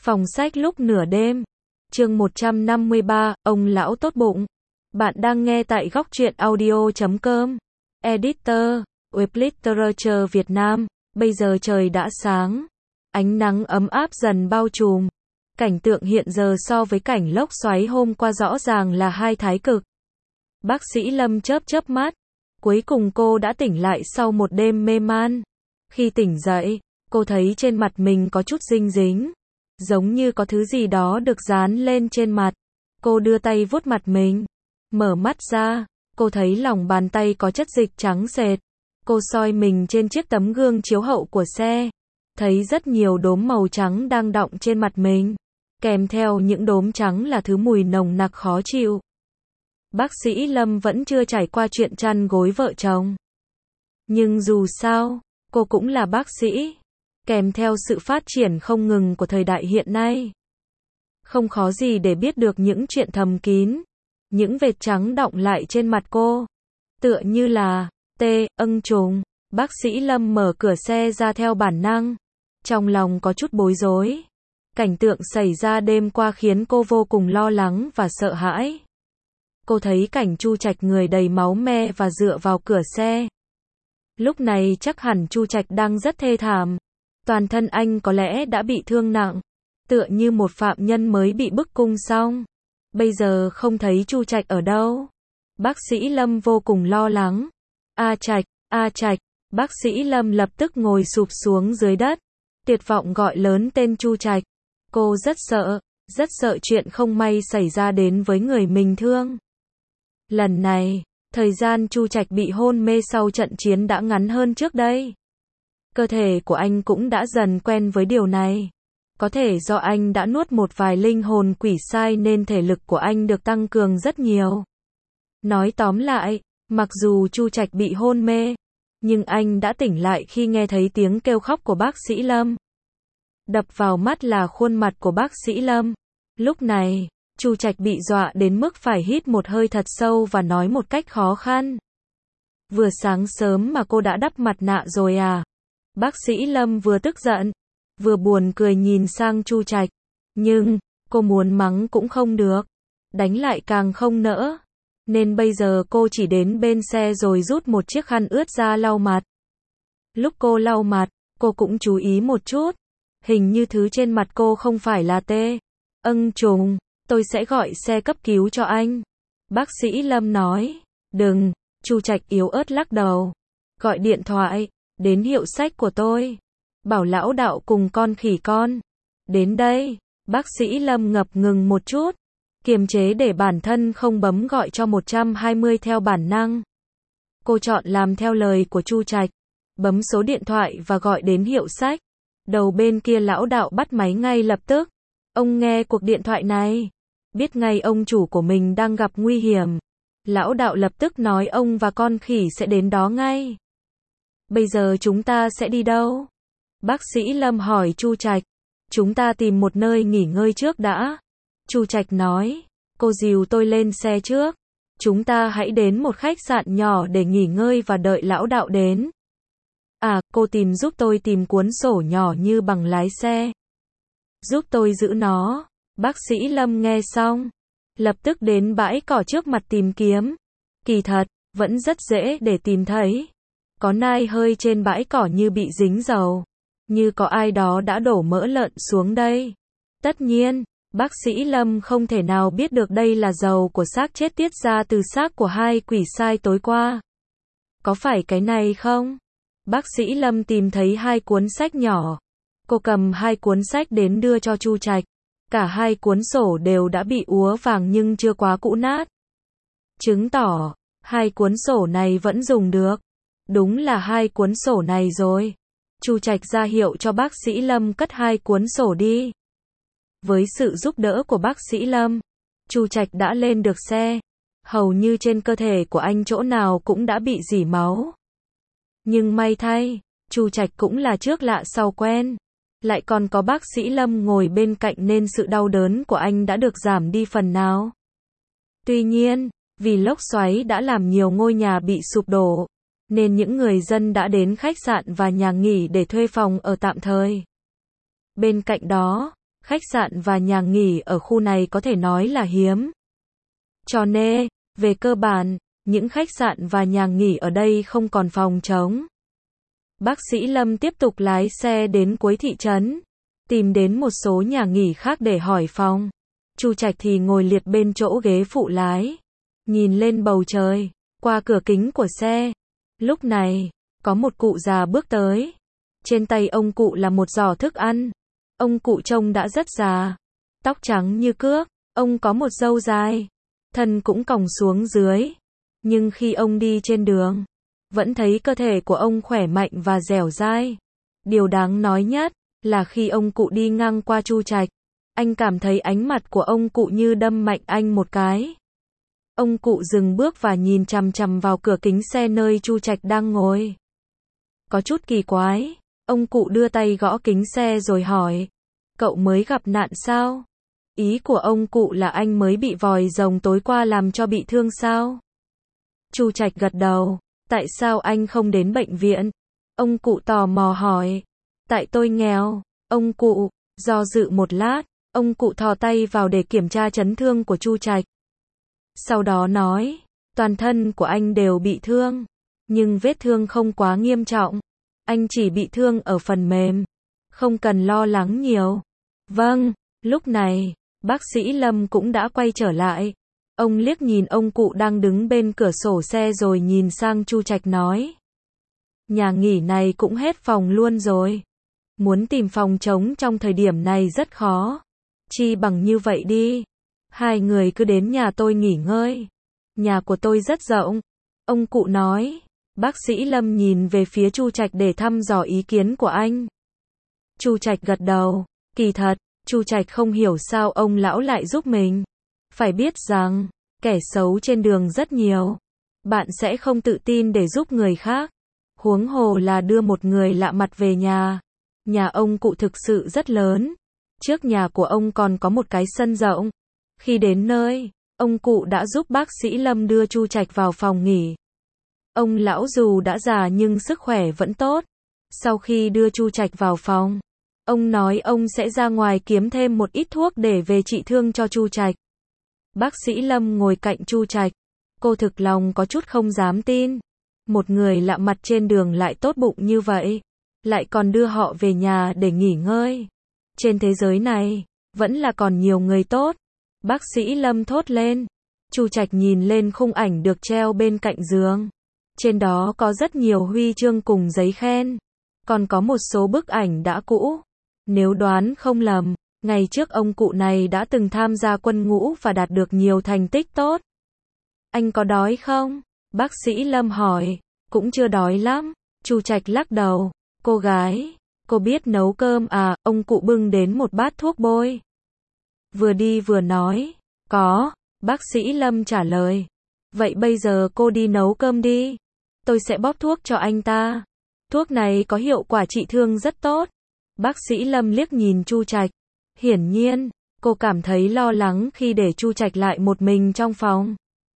Phòng sách lúc nửa đêm. Chương 153, ông lão tốt bụng. Bạn đang nghe tại góc truyện audio.com. Editor, Web Literature Việt Nam. Bây giờ trời đã sáng. Ánh nắng ấm áp dần bao trùm. Cảnh tượng hiện giờ so với cảnh lốc xoáy hôm qua rõ ràng là hai thái cực. Bác sĩ Lâm chớp chớp mắt. Cuối cùng cô đã tỉnh lại sau một đêm mê man. Khi tỉnh dậy, cô thấy trên mặt mình có chút dinh dính. Giống như có thứ gì đó được dán lên trên mặt. Cô đưa tay vuốt mặt mình. Mở mắt ra, cô thấy lòng bàn tay có chất dịch trắng sệt. Cô soi mình trên chiếc tấm gương chiếu hậu của xe. Thấy rất nhiều đốm màu trắng đang đọng trên mặt mình. Kèm theo những đốm trắng là thứ mùi nồng nặc khó chịu. Bác sĩ Lâm vẫn chưa trải qua chuyện chăn gối vợ chồng. Nhưng dù sao, cô cũng là bác sĩ. Kèm theo sự phát triển không ngừng của thời đại hiện nay. Không khó gì để biết được những chuyện thầm kín. Những vệt trắng đọng lại trên mặt cô. Tựa như là ưng trùng. Bác sĩ Lâm mở cửa xe ra theo bản năng. Trong lòng có chút bối rối. Cảnh tượng xảy ra đêm qua khiến cô vô cùng lo lắng và sợ hãi. Cô thấy cảnh Chu Trạch người đầy máu me và dựa vào cửa xe. Lúc này chắc hẳn Chu Trạch đang rất thê thảm. Toàn thân anh có lẽ đã bị thương nặng. Tựa như một phạm nhân mới bị bức cung xong. Bây giờ không thấy Chu Trạch ở đâu. Bác sĩ Lâm vô cùng lo lắng. A Trạch, bác sĩ Lâm lập tức ngồi sụp xuống dưới đất. Tuyệt vọng gọi lớn tên Chu Trạch. Cô rất sợ chuyện không may xảy ra đến với người mình thương. Lần này, thời gian Chu Trạch bị hôn mê sau trận chiến đã ngắn hơn trước đây. Cơ thể của anh cũng đã dần quen với điều này. Có thể do anh đã nuốt một vài linh hồn quỷ sai nên thể lực của anh được tăng cường rất nhiều. Nói tóm lại, mặc dù Chu Trạch bị hôn mê, nhưng anh đã tỉnh lại khi nghe thấy tiếng kêu khóc của bác sĩ Lâm. Đập vào mắt là khuôn mặt của bác sĩ Lâm. Lúc này, Chu Trạch bị dọa đến mức phải hít một hơi thật sâu và nói một cách khó khăn. Vừa sáng sớm mà cô đã đắp mặt nạ rồi à? Bác sĩ Lâm vừa tức giận, vừa buồn cười nhìn sang Chu Trạch. Nhưng, cô muốn mắng cũng không được. Đánh lại càng không nỡ. Nên bây giờ cô chỉ đến bên xe rồi rút một chiếc khăn ướt ra lau mặt. Lúc cô lau mặt, cô cũng chú ý một chút. Hình như thứ trên mặt cô không phải là ưng trùng. Tôi sẽ gọi xe cấp cứu cho anh. Bác sĩ Lâm nói. Đừng, Chu Trạch yếu ớt lắc đầu. Gọi điện thoại, đến hiệu sách của tôi. Bảo lão đạo cùng con khỉ con. Đến đây, bác sĩ Lâm ngập ngừng một chút. Kiềm chế để bản thân không bấm gọi cho 120 theo bản năng. Cô chọn làm theo lời của Chu Trạch. Bấm số điện thoại và gọi đến hiệu sách. Đầu bên kia lão đạo bắt máy ngay lập tức. Ông nghe cuộc điện thoại này. Biết ngay ông chủ của mình đang gặp nguy hiểm. Lão đạo lập tức nói ông và con khỉ sẽ đến đó ngay. Bây giờ chúng ta sẽ đi đâu? Bác sĩ Lâm hỏi Chu Trạch. Chúng ta tìm một nơi nghỉ ngơi trước đã. Chu Trạch nói. Cô dìu tôi lên xe trước. Chúng ta hãy đến một khách sạn nhỏ để nghỉ ngơi và đợi lão đạo đến. À, cô giúp tôi tìm cuốn sổ nhỏ như bằng lái xe. Giúp tôi giữ nó. Bác sĩ Lâm nghe xong. Lập tức đến bãi cỏ trước mặt tìm kiếm. Kỳ thật, vẫn rất dễ để tìm thấy. Có nai hơi trên bãi cỏ như bị dính dầu. Như có ai đó đã đổ mỡ lợn xuống đây. Tất nhiên, bác sĩ Lâm không thể nào biết được đây là dầu của xác chết tiết ra từ xác của hai quỷ sai tối qua. Có phải cái này không? Bác sĩ Lâm tìm thấy hai cuốn sách nhỏ. Cô cầm hai cuốn sách đến đưa cho Chu Trạch. Cả hai cuốn sổ đều đã bị úa vàng nhưng chưa quá cũ nát. Chứng tỏ, hai cuốn sổ này vẫn dùng được. Đúng là hai cuốn sổ này rồi. Chu Trạch ra hiệu cho bác sĩ Lâm cất hai cuốn sổ đi. Với sự giúp đỡ của bác sĩ Lâm, Chu Trạch đã lên được xe. Hầu như trên cơ thể của anh chỗ nào cũng đã bị rỉ máu. Nhưng may thay, Chu Trạch cũng là trước lạ sau quen. Lại còn có bác sĩ Lâm ngồi bên cạnh nên sự đau đớn của anh đã được giảm đi phần nào. Tuy nhiên, vì lốc xoáy đã làm nhiều ngôi nhà bị sụp đổ, nên những người dân đã đến khách sạn và nhà nghỉ để thuê phòng ở tạm thời. Bên cạnh đó, Khách sạn và nhà nghỉ ở khu này có thể nói là hiếm. Cho nên, về cơ bản, những khách sạn và nhà nghỉ ở đây không còn phòng trống. Bác sĩ Lâm tiếp tục lái xe đến cuối thị trấn, tìm đến một số nhà nghỉ khác để hỏi phòng. Chu Trạch thì ngồi liệt bên chỗ ghế phụ lái, nhìn lên bầu trời, qua cửa kính của xe. Lúc này, có một cụ già bước tới. Trên tay ông cụ là một giỏ thức ăn. Ông cụ trông đã rất già, tóc trắng như cước, ông có một râu dài, thân cũng còng xuống dưới. Nhưng khi ông đi trên đường, vẫn thấy cơ thể của ông khỏe mạnh và dẻo dai. Điều đáng nói nhất là khi ông cụ đi ngang qua Chu Trạch, anh cảm thấy ánh mặt của ông cụ như đâm mạnh anh một cái. Ông cụ dừng bước và nhìn chằm chằm vào cửa kính xe nơi Chu Trạch đang ngồi. Có chút kỳ quái, ông cụ đưa tay gõ kính xe rồi hỏi, cậu mới gặp nạn sao? Ý của ông cụ là anh mới bị vòi rồng tối qua làm cho bị thương sao? Chu Trạch gật đầu, tại sao anh không đến bệnh viện? Ông cụ tò mò hỏi, tại tôi nghèo. Ông cụ do dự một lát, ông cụ thò tay vào để kiểm tra chấn thương của Chu Trạch. Sau đó nói, toàn thân của anh đều bị thương, nhưng vết thương không quá nghiêm trọng. Anh chỉ bị thương ở phần mềm, không cần lo lắng nhiều. Vâng, lúc này, bác sĩ Lâm cũng đã quay trở lại. Ông liếc nhìn ông cụ đang đứng bên cửa sổ xe rồi nhìn sang Chu Trạch nói, nhà nghỉ này cũng hết phòng luôn rồi. Muốn tìm phòng trống trong thời điểm này rất khó. Chi bằng như vậy đi, hai người cứ đến nhà tôi nghỉ ngơi. Nhà của tôi rất rộng. Ông cụ nói. Bác sĩ Lâm nhìn về phía Chu Trạch để thăm dò ý kiến của anh. Chu Trạch gật đầu. Kỳ thật, Chu Trạch không hiểu sao ông lão lại giúp mình. Phải biết rằng, kẻ xấu trên đường rất nhiều. Bạn sẽ không tự tin để giúp người khác. Huống hồ là đưa một người lạ mặt về nhà. Nhà ông cụ thực sự rất lớn. Trước nhà của ông còn có một cái sân rộng. Khi đến nơi, ông cụ đã giúp bác sĩ Lâm đưa Chu Trạch vào phòng nghỉ. Ông lão dù đã già nhưng sức khỏe vẫn tốt. Sau khi đưa Chu Trạch vào phòng, ông nói ông sẽ ra ngoài kiếm thêm một ít thuốc để về trị thương cho Chu Trạch. Bác sĩ Lâm ngồi cạnh Chu Trạch. Cô thực lòng có chút không dám tin. Một người lạ mặt trên đường lại tốt bụng như vậy. Lại còn đưa họ về nhà để nghỉ ngơi. Trên thế giới này, vẫn là còn nhiều người tốt. Bác sĩ Lâm thốt lên. Chu Trạch nhìn lên khung ảnh được treo bên cạnh giường. Trên đó có rất nhiều huy chương cùng giấy khen. Còn có một số bức ảnh đã cũ. Nếu đoán không lầm, ngày trước ông cụ này đã từng tham gia quân ngũ và đạt được nhiều thành tích tốt. Anh có đói không? Bác sĩ Lâm hỏi. Cũng chưa đói lắm. Chu Trạch lắc đầu. Cô gái, cô biết nấu cơm à? Ông cụ bưng đến một bát thuốc bôi. Vừa đi vừa nói. Có, bác sĩ Lâm trả lời. Vậy bây giờ cô đi nấu cơm đi. Tôi sẽ bóp thuốc cho anh ta. Thuốc này có hiệu quả trị thương rất tốt. Bác sĩ Lâm liếc nhìn Chu Trạch. Hiển nhiên, cô cảm thấy lo lắng khi để Chu Trạch lại một mình trong phòng.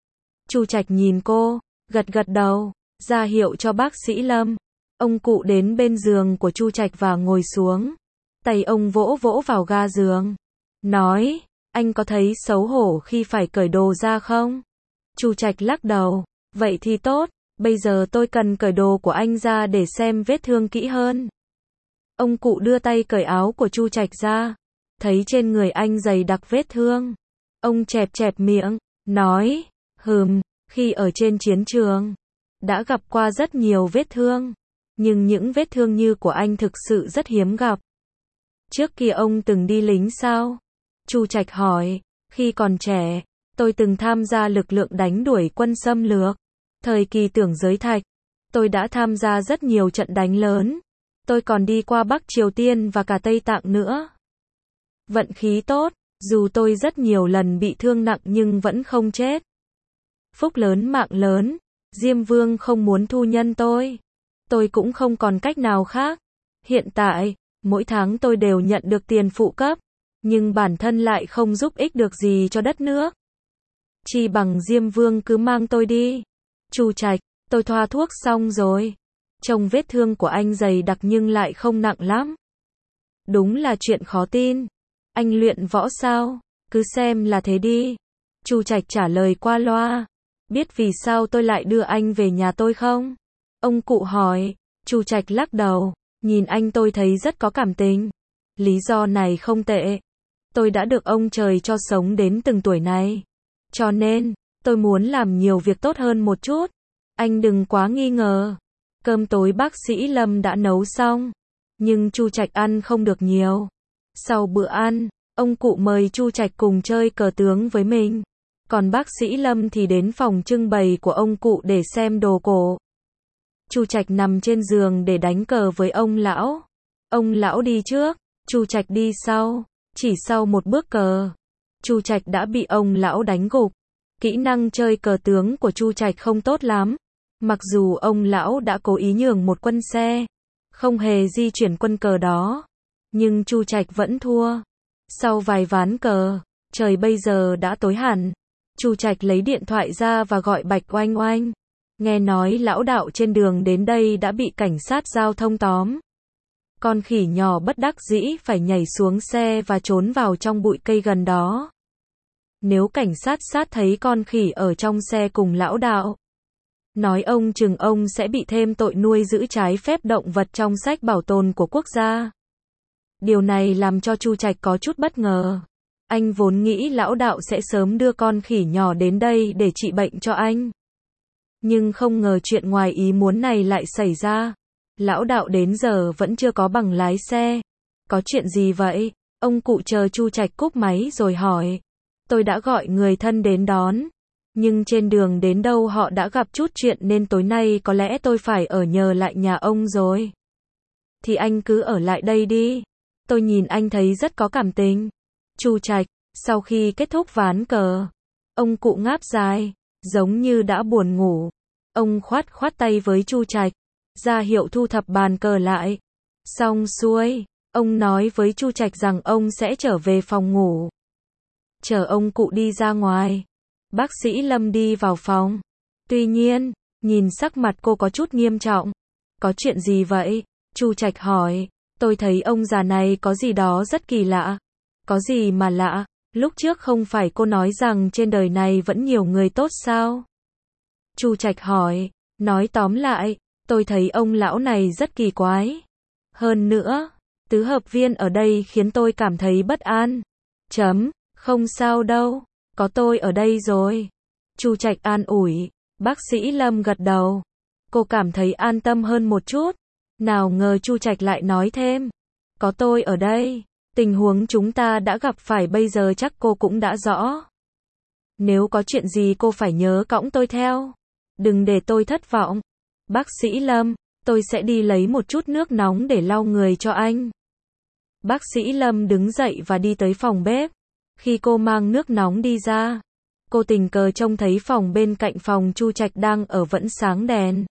Chu Trạch nhìn cô, gật gật đầu, ra hiệu cho bác sĩ Lâm. Ông cụ đến bên giường của Chu Trạch và ngồi xuống. Tay ông vỗ vỗ vào ga giường. Nói, anh có thấy xấu hổ khi phải cởi đồ ra không? Chu Trạch lắc đầu. Vậy thì tốt, bây giờ tôi cần cởi đồ của anh ra để xem vết thương kỹ hơn. Ông cụ đưa tay cởi áo của Chu Trạch ra. Thấy trên người anh dày đặc vết thương. Ông chẹp chẹp miệng, nói, khi ở trên chiến trường, đã gặp qua rất nhiều vết thương. Nhưng những vết thương như của anh thực sự rất hiếm gặp. Trước kia ông từng đi lính sao? Chu Trạch hỏi, khi còn trẻ, tôi từng tham gia lực lượng đánh đuổi quân xâm lược. Thời kỳ Tưởng Giới Thạch, tôi đã tham gia rất nhiều trận đánh lớn. Tôi còn đi qua Bắc Triều Tiên và cả Tây Tạng nữa. Vận khí tốt, dù tôi rất nhiều lần bị thương nặng nhưng vẫn không chết. Phúc lớn mạng lớn, Diêm Vương không muốn thu nhân tôi. Tôi cũng không còn cách nào khác. Hiện tại, mỗi tháng tôi đều nhận được tiền phụ cấp, nhưng bản thân lại không giúp ích được gì cho đất nước. Chi bằng Diêm Vương cứ mang tôi đi. Chu Trạch, tôi thoa thuốc xong rồi. Trông vết thương của anh dày đặc nhưng lại không nặng lắm. Đúng là chuyện khó tin. Anh luyện võ sao? Cứ xem là thế đi. Chu Trạch trả lời qua loa. Biết vì sao tôi lại đưa anh về nhà tôi không? Ông cụ hỏi. Chu Trạch lắc đầu. Nhìn anh tôi thấy rất có cảm tình. Lý do này không tệ. Tôi đã được ông trời cho sống đến từng tuổi này. Cho nên, tôi muốn làm nhiều việc tốt hơn một chút. Anh đừng quá nghi ngờ. Cơm tối bác sĩ Lâm đã nấu xong. Nhưng Chu Trạch ăn không được nhiều. Sau bữa ăn, ông cụ mời Chu Trạch cùng chơi cờ tướng với mình. Còn bác sĩ Lâm thì đến phòng trưng bày của ông cụ để xem đồ cổ. Chu Trạch nằm trên giường để đánh cờ với ông lão. Ông lão đi trước, Chu Trạch đi sau. Chỉ sau một bước cờ, Chu Trạch đã bị ông lão đánh gục. Kỹ năng chơi cờ tướng của Chu Trạch không tốt lắm. Mặc dù ông lão đã cố ý nhường một quân xe, không hề di chuyển quân cờ đó, nhưng Chu Trạch vẫn thua. Sau vài ván cờ, trời bây giờ đã tối hẳn. Chu Trạch lấy điện thoại ra và gọi Bạch Oanh Oanh. Nghe nói lão đạo trên đường đến đây đã bị cảnh sát giao thông tóm. Con khỉ nhỏ bất đắc dĩ phải nhảy xuống xe và trốn vào trong bụi cây gần đó. Nếu cảnh sát thấy con khỉ ở trong xe cùng lão đạo, nói ông chừng ông sẽ bị thêm tội nuôi giữ trái phép động vật trong sách bảo tồn của quốc gia. Điều này làm cho Chu Trạch có chút bất ngờ. Anh vốn nghĩ lão đạo sẽ sớm đưa con khỉ nhỏ đến đây để trị bệnh cho anh. Nhưng không ngờ chuyện ngoài ý muốn này lại xảy ra. Lão đạo đến giờ vẫn chưa có bằng lái xe. Có chuyện gì vậy? Ông cụ chờ Chu Trạch cúp máy rồi hỏi. Tôi đã gọi người thân đến đón. Nhưng trên đường đến đâu họ đã gặp chút chuyện nên tối nay có lẽ tôi phải ở nhờ lại nhà ông rồi. Thì anh cứ ở lại đây đi. Tôi nhìn anh thấy rất có cảm tình. Chu Trạch, sau khi kết thúc ván cờ, ông cụ ngáp dài, giống như đã buồn ngủ. Ông khoát tay với Chu Trạch, ra hiệu thu thập bàn cờ lại. Xong xuôi, ông nói với Chu Trạch rằng ông sẽ trở về phòng ngủ. Chờ ông cụ đi ra ngoài, bác sĩ Lâm đi vào phòng. Tuy nhiên, nhìn sắc mặt cô có chút nghiêm trọng. Có chuyện gì vậy? Chu Trạch hỏi. Tôi thấy ông già này có gì đó rất kỳ lạ. Có gì mà lạ? Lúc trước không phải cô nói rằng trên đời này vẫn nhiều người tốt sao? Chu Trạch hỏi. Nói tóm lại, tôi thấy ông lão này rất kỳ quái. Hơn nữa, tứ hợp viên ở đây khiến tôi cảm thấy bất an. Không sao đâu, có tôi ở đây rồi. Chu Trạch an ủi. Bác sĩ Lâm gật đầu. Cô cảm thấy an tâm hơn một chút. Nào ngờ Chu Trạch lại nói thêm. Có tôi ở đây, tình huống chúng ta đã gặp phải bây giờ chắc cô cũng đã rõ. Nếu có chuyện gì cô phải nhớ cõng tôi theo. Đừng để tôi thất vọng. Bác sĩ Lâm, tôi sẽ đi lấy một chút nước nóng để lau người cho anh. Bác sĩ Lâm đứng dậy và đi tới phòng bếp. Khi cô mang nước nóng đi ra, cô tình cờ trông thấy phòng bên cạnh phòng Chu Trạch đang ở vẫn sáng đèn.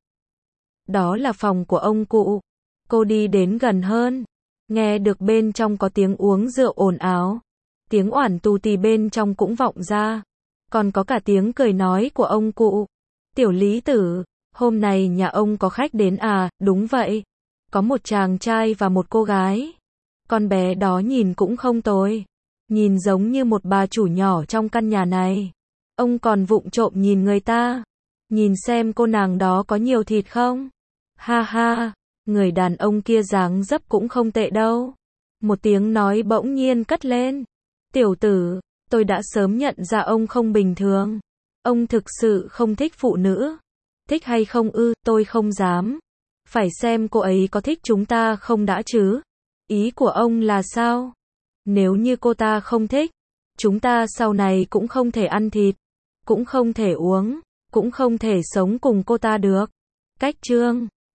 Đó là phòng của ông cụ. Cô đi đến gần hơn, nghe được bên trong có tiếng uống rượu ồn ào. Tiếng oản tù tì bên trong cũng vọng ra. Còn có cả tiếng cười nói của ông cụ. Tiểu Lý Tử, hôm nay nhà ông có khách đến à? Đúng vậy. Có một chàng trai và một cô gái. Con bé đó nhìn cũng không tồi. Nhìn giống như một bà chủ nhỏ trong căn nhà này. Ông còn vụng trộm nhìn người ta. Nhìn xem cô nàng đó có nhiều thịt không? Ha ha, người đàn ông kia dáng dấp cũng không tệ đâu. Một tiếng nói bỗng nhiên cất lên. Tiểu tử, tôi đã sớm nhận ra ông không bình thường. Ông thực sự không thích phụ nữ. Thích hay không ư? Tôi không dám. Phải xem cô ấy có thích chúng ta không đã chứ. Ý của ông là sao? Nếu như cô ta không thích, chúng ta sau này cũng không thể ăn thịt, cũng không thể uống, cũng không thể sống cùng cô ta được. Cách chương